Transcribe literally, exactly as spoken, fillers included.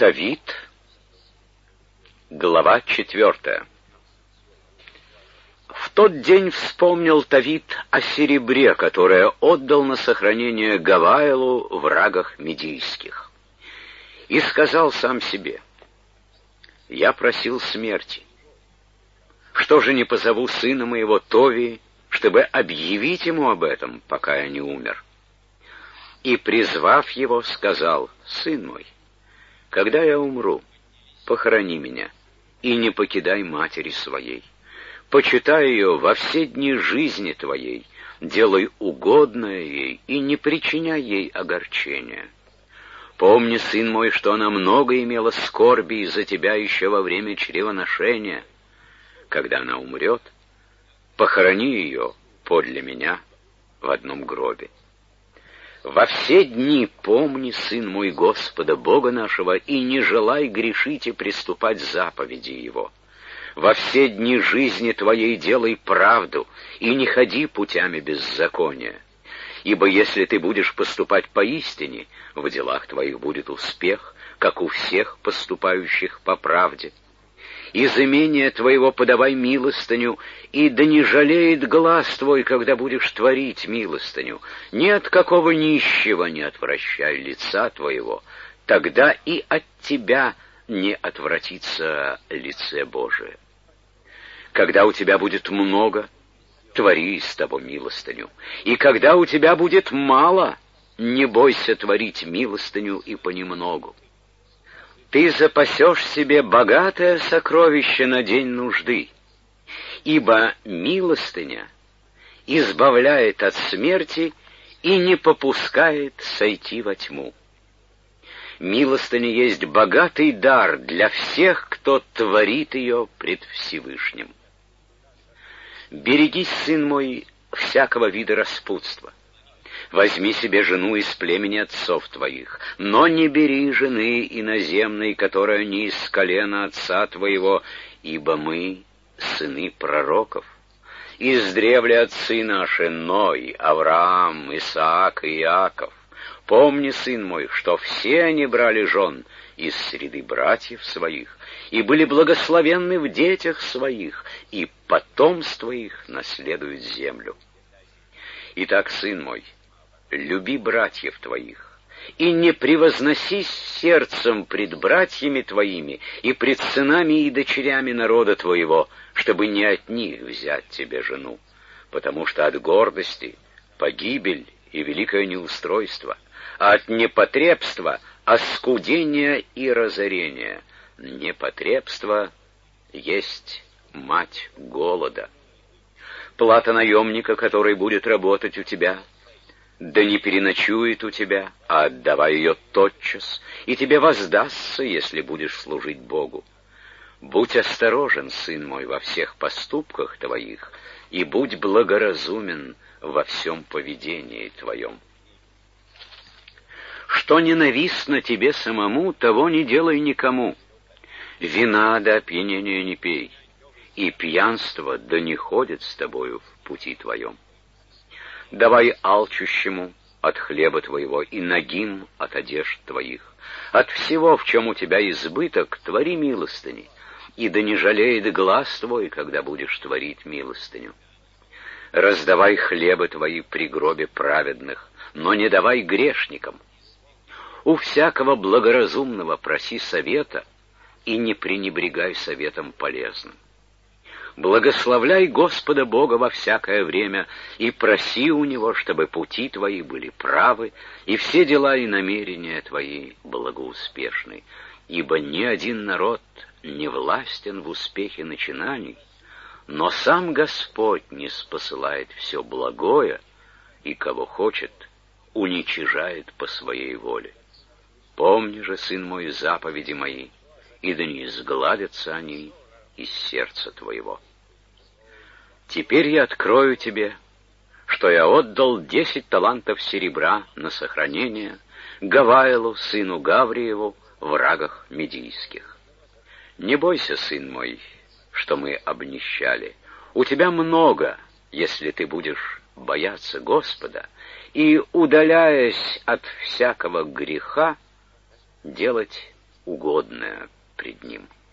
Тавит, глава четвертая. В тот день вспомнил Тавит о серебре, которое отдал на сохранение Гаваилу в рагах медийских. И сказал сам себе: «Я просил смерти. Что же не позову сына моего Товии, чтобы объявить ему об этом, пока я не умер?» И, призвав его, сказал: «Сын мой, когда я умру, похорони меня, и не покидай матери своей. Почитай ее во все дни жизни твоей, делай угодное ей и не причиняй ей огорчения. Помни, сын мой, что она много имела скорби из-за тебя еще во время чревоношения. Когда она умрет, похорони ее подле меня в одном гробе. Во все дни помни, сын мой, Господа Бога нашего, и не желай грешить и приступать заповеди Его. Во все дни жизни твоей делай правду, и не ходи путями беззакония. Ибо если ты будешь поступать поистине, в делах твоих будет успех, как у всех поступающих по правде. Из имения твоего подавай милостыню, и да не жалеет глаз твой, когда будешь творить милостыню. Ни от какого нищего не отвращай лица твоего, тогда и от тебя не отвратится лице Божие. Когда у тебя будет много, твори из того милостыню, и когда у тебя будет мало, не бойся творить милостыню и понемногу. Ты запасешь себе богатое сокровище на день нужды, ибо милостыня избавляет от смерти и не попускает сойти во тьму. Милостыня есть богатый дар для всех, кто творит ее пред Всевышним. Берегись, сын мой, всякого вида распутства. Возьми себе жену из племени отцов твоих, но не бери жены иноземной, которая не из колена отца твоего, ибо мы сыны пророков. Издревле отцы наши Ной, Авраам, Исаак и Иаков. Помни, сын мой, что все они брали жен из среды братьев своих, и были благословенны в детях своих, и потомство их наследует землю. Итак, сын мой, люби братьев твоих, и не превозносись сердцем пред братьями твоими и пред сынами и дочерями народа твоего, чтобы не от них взять тебе жену, потому что от гордости погибель и великое неустройство, а от непотребства оскудение и разорение. Непотребство есть мать голода. Плата наемника, который будет работать у тебя, да не переночует у тебя, а отдавай ее тотчас, и тебе воздастся, если будешь служить Богу. Будь осторожен, сын мой, во всех поступках твоих, и будь благоразумен во всем поведении твоем. Что ненавистно тебе самому, того не делай никому. Вина до опьянения не пей, и пьянство да не ходит с тобою в пути твоем. Давай алчущему от хлеба твоего и нагим от одежд твоих. От всего, в чем у тебя избыток, твори милостыни, и да не жалеет глаз твой, когда будешь творить милостыню. Раздавай хлебы твои при гробе праведных, но не давай грешникам. У всякого благоразумного проси совета, и не пренебрегай советом полезным. Благословляй Господа Бога во всякое время, и проси у Него, чтобы пути твои были правы, и все дела и намерения твои благоуспешны. Ибо ни один народ не властен в успехе начинаний, но сам Господь не спосылает все благое, и кого хочет, уничижает по своей воле. Помни же, сын мой, заповеди мои, и да не изгладятся они из сердца твоего. Теперь я открою тебе, что я отдал десять талантов серебра на сохранение Гаваилу, сыну Гавриеву, в рагах медийских. Не бойся, сын мой, что мы обнищали. У тебя много, если ты будешь бояться Господа и, удаляясь от всякого греха, делать угодное пред ним.